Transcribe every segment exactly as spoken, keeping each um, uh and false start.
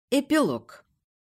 Эпилог.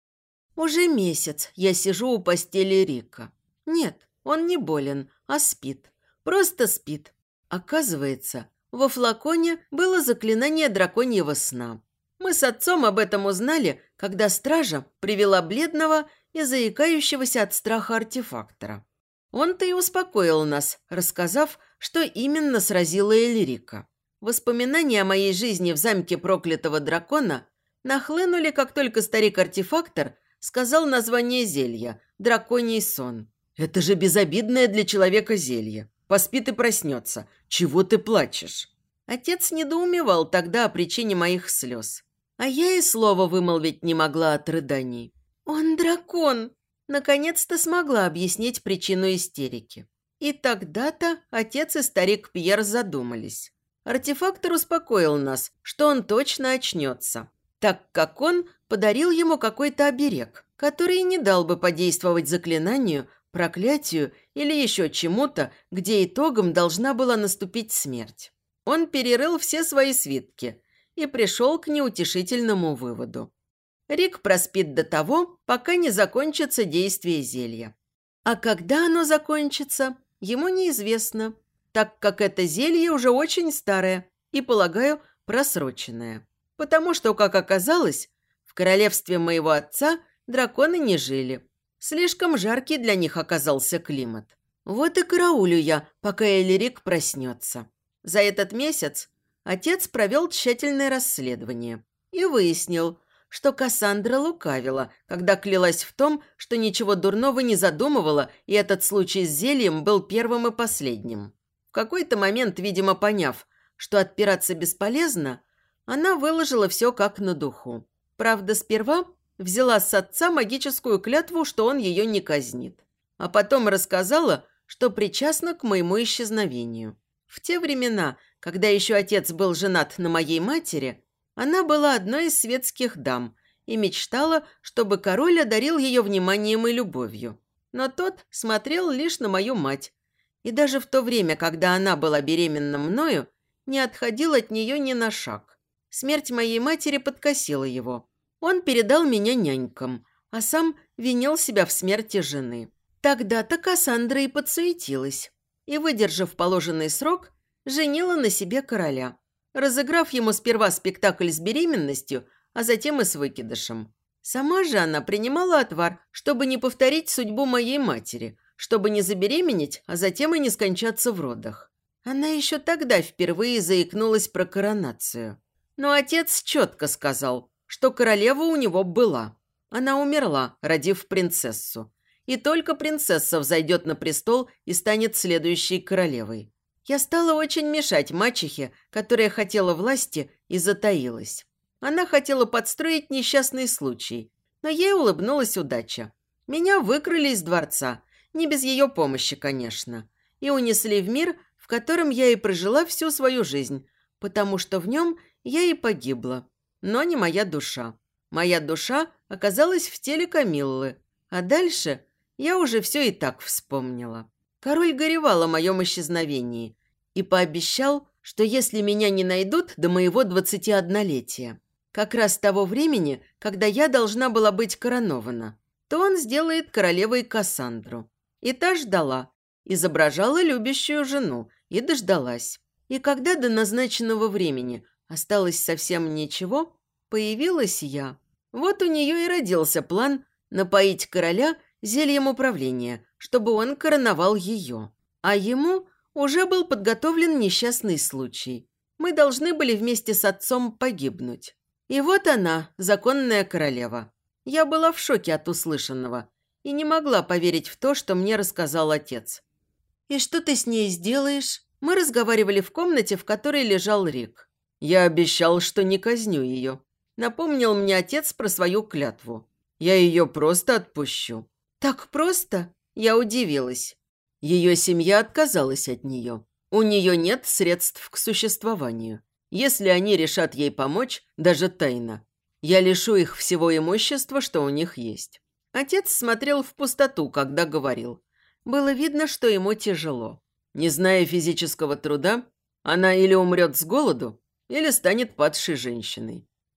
Уже месяц я сижу у постели Рика. Нет, он не болен, а спит. Просто спит. Оказывается, во флаконе было заклинание драконьего сна. Мы с отцом об этом узнали, когда стража привела бледного и заикающегося от страха артефактора. Он-то и успокоил нас, рассказав, что именно сразило Эльрика. Воспоминания о моей жизни в замке проклятого дракона нахлынули, как только старик-артефактор сказал название зелья – «Драконий сон». «Это же безобидное для человека зелье. Поспит и проснется. Чего ты плачешь?» Отец недоумевал тогда о причине моих слез. А я и слова вымолвить не могла от рыданий. «Он дракон!» Наконец-то смогла объяснить причину истерики. И тогда-то отец и старик Пьер задумались. Артефактор успокоил нас, что он точно очнется, так как он подарил ему какой-то оберег, который не дал бы подействовать заклинанию, проклятию или еще чему-то, где итогом должна была наступить смерть. Он перерыл все свои свитки и пришел к неутешительному выводу. Рик проспит до того, пока не закончится действие зелья. А когда оно закончится, ему неизвестно, так как это зелье уже очень старое и, полагаю, просроченное. Потому что, как оказалось, в королевстве моего отца драконы не жили. Слишком жаркий для них оказался климат. Вот и караулю я, пока Эльрик проснется. За этот месяц отец провел тщательное расследование и выяснил, что Кассандра лукавила, когда клялась в том, что ничего дурного не задумывала, и этот случай с зельем был первым и последним. В какой-то момент, видимо, поняв, что отпираться бесполезно, она выложила все как на духу. Правда, сперва взяла с отца магическую клятву, что он ее не казнит. А потом рассказала, что причастна к моему исчезновению. В те времена, когда еще отец был женат на моей матери, она была одной из светских дам и мечтала, чтобы король одарил ее вниманием и любовью. Но тот смотрел лишь на мою мать. И даже в то время, когда она была беременна мною, не отходил от нее ни на шаг. Смерть моей матери подкосила его. Он передал меня нянькам, а сам винил себя в смерти жены. Тогда-то Кассандра и подсуетилась. И, выдержав положенный срок, женила на себе короля, разыграв ему сперва спектакль с беременностью, а затем и с выкидышем. Сама же она принимала отвар, чтобы не повторить судьбу моей матери, чтобы не забеременеть, а затем и не скончаться в родах. Она еще тогда впервые заикнулась про коронацию. Но отец четко сказал, что королева у него была. Она умерла, родив принцессу. И только принцесса взойдет на престол и станет следующей королевой. Я стала очень мешать мачехе, которая хотела власти и затаилась. Она хотела подстроить несчастный случай, но ей улыбнулась удача. Меня выкрали из дворца, не без ее помощи, конечно, и унесли в мир, в котором я и прожила всю свою жизнь, потому что в нем я и погибла. Но не моя душа. Моя душа оказалась в теле Камиллы, а дальше я уже все и так вспомнила. Король горевал о моем исчезновении и пообещал, что если меня не найдут до моего двадцатиоднолетия, как раз того времени, когда я должна была быть коронована, то он сделает королевой Кассандру. И та ждала, изображала любящую жену и дождалась. И когда до назначенного времени осталось совсем ничего, появилась я. Вот у нее и родился план напоить короля зельем управления, чтобы он короновал ее. А ему уже был подготовлен несчастный случай. Мы должны были вместе с отцом погибнуть. И вот она, законная королева. Я была в шоке от услышанного и не могла поверить в то, что мне рассказал отец. «И что ты с ней сделаешь?» Мы разговаривали в комнате, в которой лежал Рик. «Я обещал, что не казню ее», — напомнил мне отец про свою клятву. «Я ее просто отпущу». «Так просто?» Я удивилась. Ее семья отказалась от нее. У нее нет средств к существованию. Если они решат ей помочь, даже тайно, я лишу их всего имущества, что у них есть». Отец смотрел в пустоту, когда говорил. Было видно, что ему тяжело. Не зная физического труда, она или умрет с голоду, или станет падшей женщиной.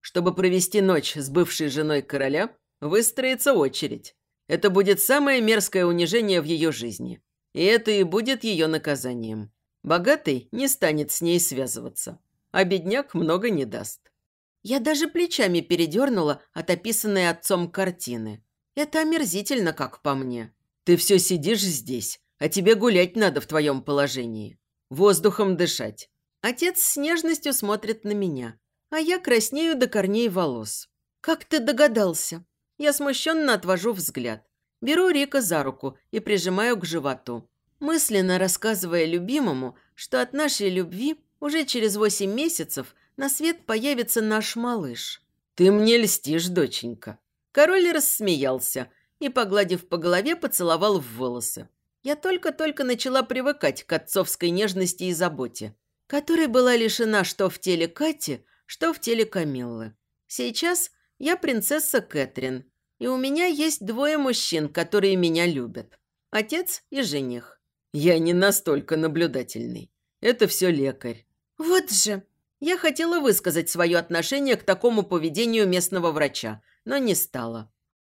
чтобы провести ночь с бывшей женой короля, выстроится очередь. Это будет самое мерзкое унижение в ее жизни. И это и будет ее наказанием. Богатый не станет с ней связываться, а бедняк много не даст. Я даже плечами передернула от описанной отцом картины. Это омерзительно, как по мне. Ты все сидишь здесь, а тебе гулять надо в твоем положении. Воздухом дышать. Отец с нежностью смотрит на меня, а я краснею до корней волос. Как ты догадался? Я смущенно отвожу взгляд. Беру Рика за руку и прижимаю к животу, мысленно рассказывая любимому, что от нашей любви уже через восемь месяцев на свет появится наш малыш. «Ты мне льстишь, доченька». Король рассмеялся и, погладив по голове, поцеловал в волосы. Я только-только начала привыкать к отцовской нежности и заботе, которой была лишена что в теле Кати, что в теле Камиллы. Сейчас я принцесса Кэтрин, и у меня есть двое мужчин, которые меня любят. Отец и жених. Я не настолько наблюдательный. Это все лекарь. Вот же. Я хотела высказать свое отношение к такому поведению местного врача, но не стала.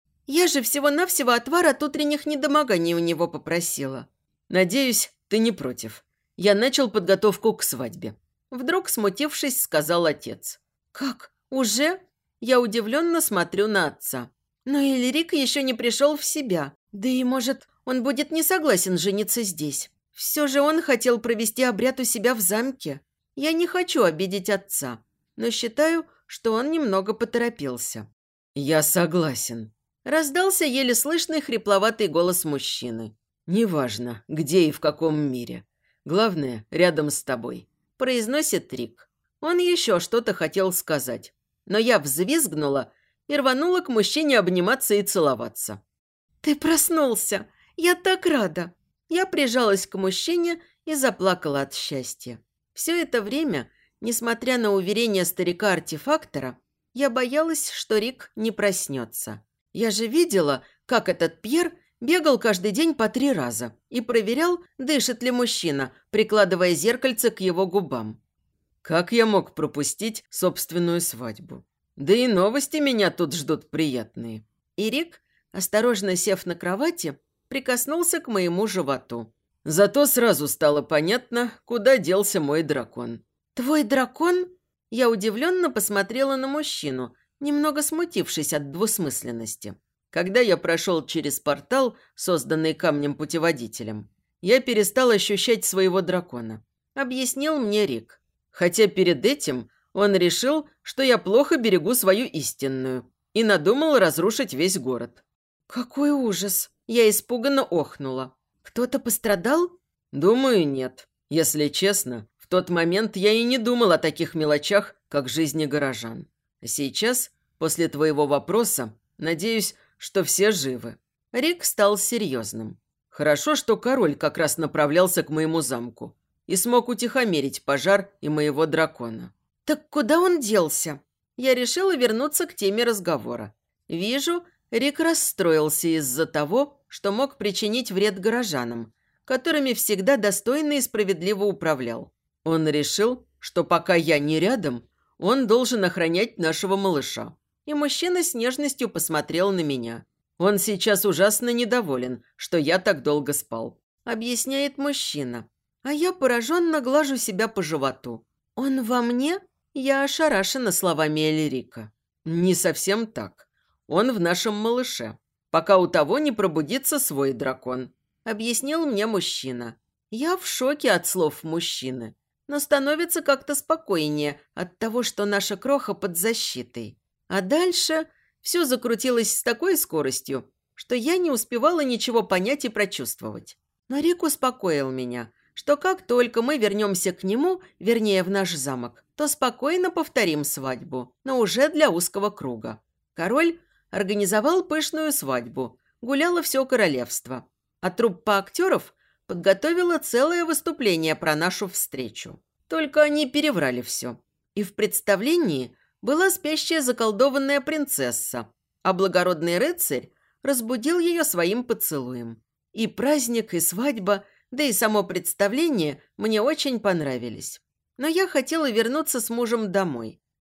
Я же всего-навсего отвар от утренних недомоганий у него попросила. Надеюсь, ты не против. Я начал подготовку к свадьбе. Вдруг, смутившись, сказал отец. Как? Уже? Я удивленно смотрю на отца. Но Эльрик еще не пришел в себя. Да и, может, он будет не согласен жениться здесь. Все же он хотел провести обряд у себя в замке. Я не хочу обидеть отца, но считаю, что он немного поторопился. «Я согласен», – раздался еле слышный хрипловатый голос мужчины. «Неважно, где и в каком мире. Главное, рядом с тобой», – произносит Рик. Он еще что-то хотел сказать, но я взвизгнула и рванула к мужчине обниматься и целоваться. «Ты проснулся! Я так рада!» Я прижалась к мужчине и заплакала от счастья. Все это время, несмотря на уверение старика-артефактора, я боялась, что Рик не проснется. Я же видела, как этот Пьер бегал каждый день по три раза и проверял, дышит ли мужчина, прикладывая зеркальце к его губам. Как я мог пропустить собственную свадьбу? Да и новости меня тут ждут приятные. И Рик, осторожно сев на кровати, прикоснулся к моему животу. Зато сразу стало понятно, куда делся мой дракон. «Твой дракон?» Я удивленно посмотрела на мужчину, немного смутившись от двусмысленности. Когда я прошел через портал, созданный камнем-путеводителем, я перестал ощущать своего дракона. Объяснил мне Рик. Хотя перед этим он решил, что я плохо берегу свою истинную, и надумал разрушить весь город. «Какой ужас!» Я испуганно охнула. «Кто-то пострадал?» «Думаю, нет. Если честно, в тот момент я и не думал о таких мелочах, как жизни горожан. А сейчас, после твоего вопроса, надеюсь, что все живы». Рик стал серьезным. Хорошо, что король как раз направлялся к моему замку и смог утихомирить пожар и моего дракона. «Так куда он делся?» Я решила вернуться к теме разговора. Вижу, Рик расстроился из-за того, что мог причинить вред горожанам, которыми всегда достойно и справедливо управлял. Он решил, что пока я не рядом, он должен охранять нашего малыша. И мужчина с нежностью посмотрел на меня. Он сейчас ужасно недоволен, что я так долго спал. Объясняет мужчина. А я пораженно глажу себя по животу. Он во мне? Я ошарашена словами Эльрика. Не совсем так. Он в нашем малыше, пока у того не пробудится свой дракон, объяснил мне мужчина. Я в шоке от слов мужчины, но становится как-то спокойнее от того, что наша кроха под защитой. А дальше все закрутилось с такой скоростью, что я не успевала ничего понять и прочувствовать. Но Рик успокоил меня, что как только мы вернемся к нему, вернее, в наш замок, то спокойно повторим свадьбу, но уже для узкого круга. Король организовал пышную свадьбу, гуляло все королевство, а труппа актеров подготовила целое выступление про нашу встречу. Только они переврали все. И в представлении была спящая заколдованная принцесса, а благородный рыцарь разбудил ее своим поцелуем. И праздник, и свадьба, да и само представление мне очень понравились. Но я хотела вернуться с мужем домой.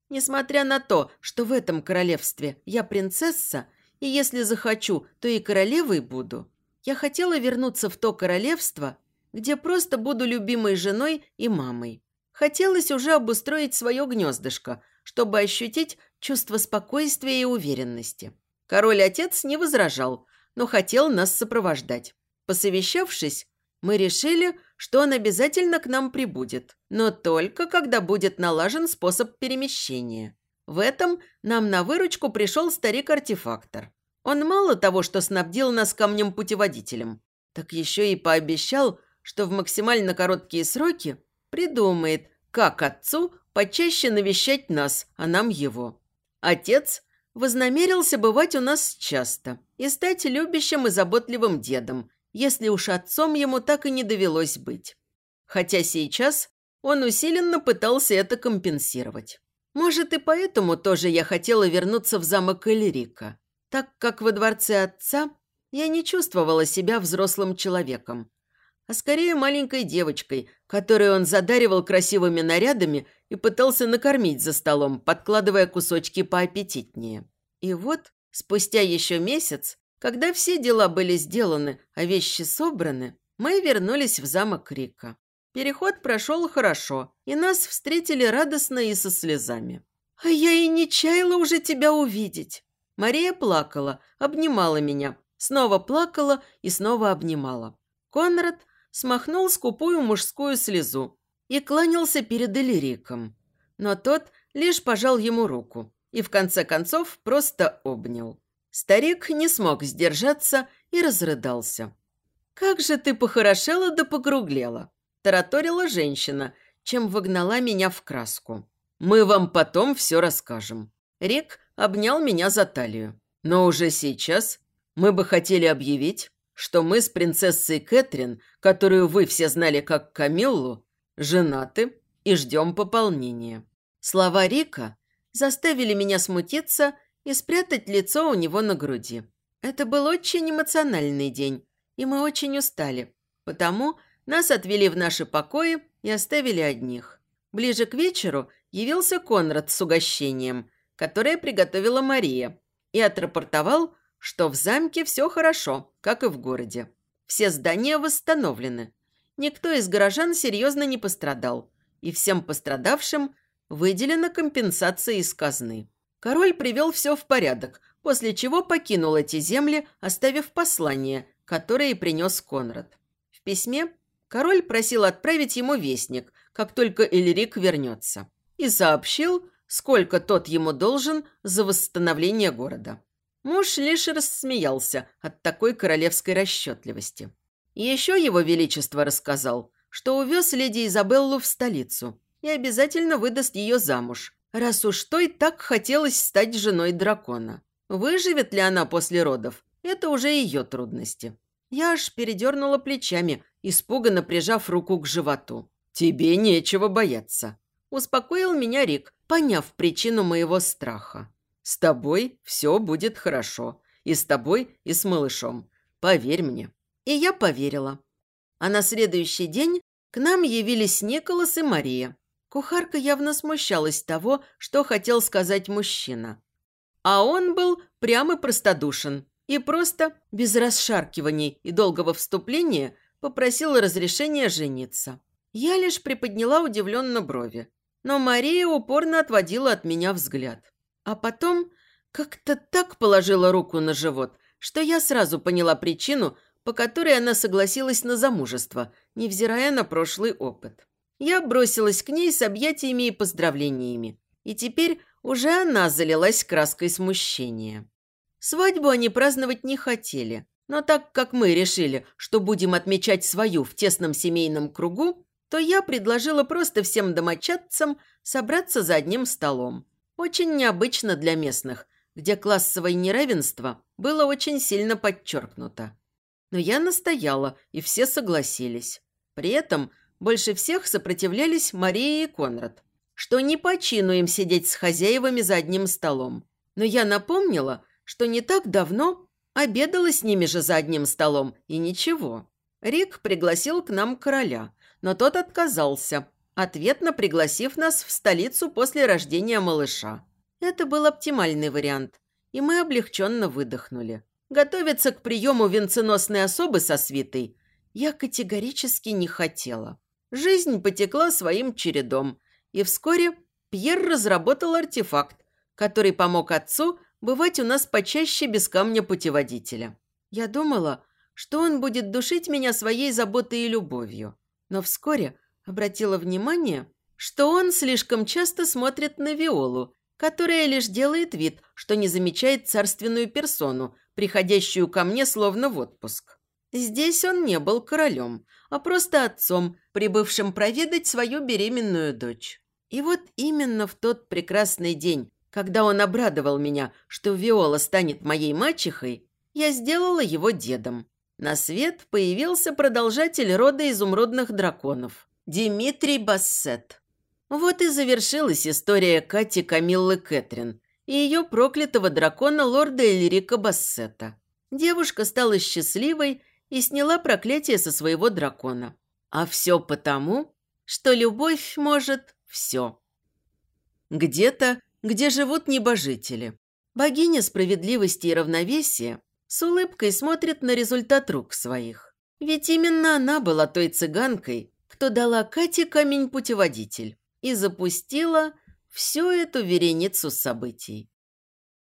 Несмотря на то, что в этом королевстве я принцесса, и если захочу, то и королевой буду, я хотела вернуться в то королевство, где просто буду любимой женой и мамой. Хотелось уже обустроить свое гнездышко, чтобы ощутить чувство спокойствия и уверенности. Король-отец не возражал, но хотел нас сопровождать. Посовещавшись, мы решили, что он обязательно к нам прибудет, но только когда будет налажен способ перемещения. В этом нам на выручку пришел старик-артефактор. Он мало того, что снабдил нас камнем-путеводителем, так еще и пообещал, что в максимально короткие сроки придумает, как отцу почаще навещать нас, а нам его. Отец вознамерился бывать у нас часто и стать любящим и заботливым дедом, если уж отцом ему так и не довелось быть. Хотя сейчас он усиленно пытался это компенсировать. Может, и поэтому тоже я хотела вернуться в замок Эльрика, так как во дворце отца я не чувствовала себя взрослым человеком, а скорее маленькой девочкой, которую он задаривал красивыми нарядами и пытался накормить за столом, подкладывая кусочки поаппетитнее. И вот, спустя еще месяц, когда все дела были сделаны, а вещи собраны, мы вернулись в замок Рика. Переход прошел хорошо, и нас встретили радостно и со слезами. «А я и не чаяла уже тебя увидеть!» Мария плакала, обнимала меня, снова плакала и снова обнимала. Конрад смахнул скупую мужскую слезу и кланялся перед Эльриком. Но тот лишь пожал ему руку и в конце концов просто обнял. Старик не смог сдержаться и разрыдался. «Как же ты похорошела да покруглела!» – тараторила женщина, чем вогнала меня в краску. «Мы вам потом все расскажем». Рик обнял меня за талию. «Но уже сейчас мы бы хотели объявить, что мы с принцессой Кэтрин, которую вы все знали как Камиллу, женаты и ждем пополнения». Слова Рика заставили меня смутиться и спрятать лицо у него на груди. Это был очень эмоциональный день, и мы очень устали, потому нас отвели в наши покои и оставили одних. Ближе к вечеру явился Конрад с угощением, которое приготовила Мария, и отрапортовал, что в замке все хорошо, как и в городе. Все здания восстановлены. Никто из горожан серьезно не пострадал, и всем пострадавшим выделена компенсация из казны. Король привел все в порядок, после чего покинул эти земли, оставив послание, которое принес Конрад. В письме король просил отправить ему вестник, как только Эльрик вернется, и сообщил, сколько тот ему должен за восстановление города. Муж лишь рассмеялся от такой королевской расчетливости. Еще его величество рассказал, что увез леди Изабеллу в столицу и обязательно выдаст ее замуж, раз уж той так хотелось стать женой дракона. Выживет ли она после родов, это уже ее трудности. Я аж передернула плечами, испуганно прижав руку к животу. «Тебе нечего бояться», – успокоил меня Рик, поняв причину моего страха. «С тобой все будет хорошо. И с тобой, и с малышом. Поверь мне». И я поверила. А на следующий день к нам явились Николас и Мария. Кухарка явно смущалась того, что хотел сказать мужчина. А он был прямо простодушен и просто, без расшаркиваний и долгого вступления, попросил разрешения жениться. Я лишь приподняла удивленно брови, но Мария упорно отводила от меня взгляд. А потом как-то так положила руку на живот, что я сразу поняла причину, по которой она согласилась на замужество, невзирая на прошлый опыт. Я бросилась к ней с объятиями и поздравлениями, и теперь уже она залилась краской смущения. Свадьбу они праздновать не хотели, но так как мы решили, что будем отмечать свою в тесном семейном кругу, то я предложила просто всем домочадцам собраться за одним столом. Очень необычно для местных, где классовое неравенство было очень сильно подчеркнуто. Но я настояла, и все согласились. При этом больше всех сопротивлялись Мария и Конрад, что не по чину им сидеть с хозяевами за одним столом. Но я напомнила, что не так давно обедала с ними же за одним столом, и ничего. Рик пригласил к нам короля, но тот отказался, ответно пригласив нас в столицу после рождения малыша. Это был оптимальный вариант, и мы облегченно выдохнули. Готовиться к приему венценосной особы со свитой я категорически не хотела. Жизнь потекла своим чередом, и вскоре Пьер разработал артефакт, который помог отцу бывать у нас почаще без камня путеводителя. Я думала, что он будет душить меня своей заботой и любовью, но вскоре обратила внимание, что он слишком часто смотрит на Виолу, которая лишь делает вид, что не замечает царственную персону, приходящую ко мне словно в отпуск. Здесь он не был королем, а просто отцом, прибывшим проведать свою беременную дочь. И вот именно в тот прекрасный день, когда он обрадовал меня, что Виола станет моей мачехой, я сделала его дедом. На свет появился продолжатель рода изумрудных драконов – Димитрий Бассет. Вот и завершилась история Кати Камиллы Кэтрин и ее проклятого дракона лорда Эльрика Бассета. Девушка стала счастливой и сняла проклятие со своего дракона. А все потому, что любовь может все. Где-то, где живут небожители, богиня справедливости и равновесия с улыбкой смотрит на результат рук своих. Ведь именно она была той цыганкой, кто дала Кате камень-путеводитель и запустила всю эту вереницу событий.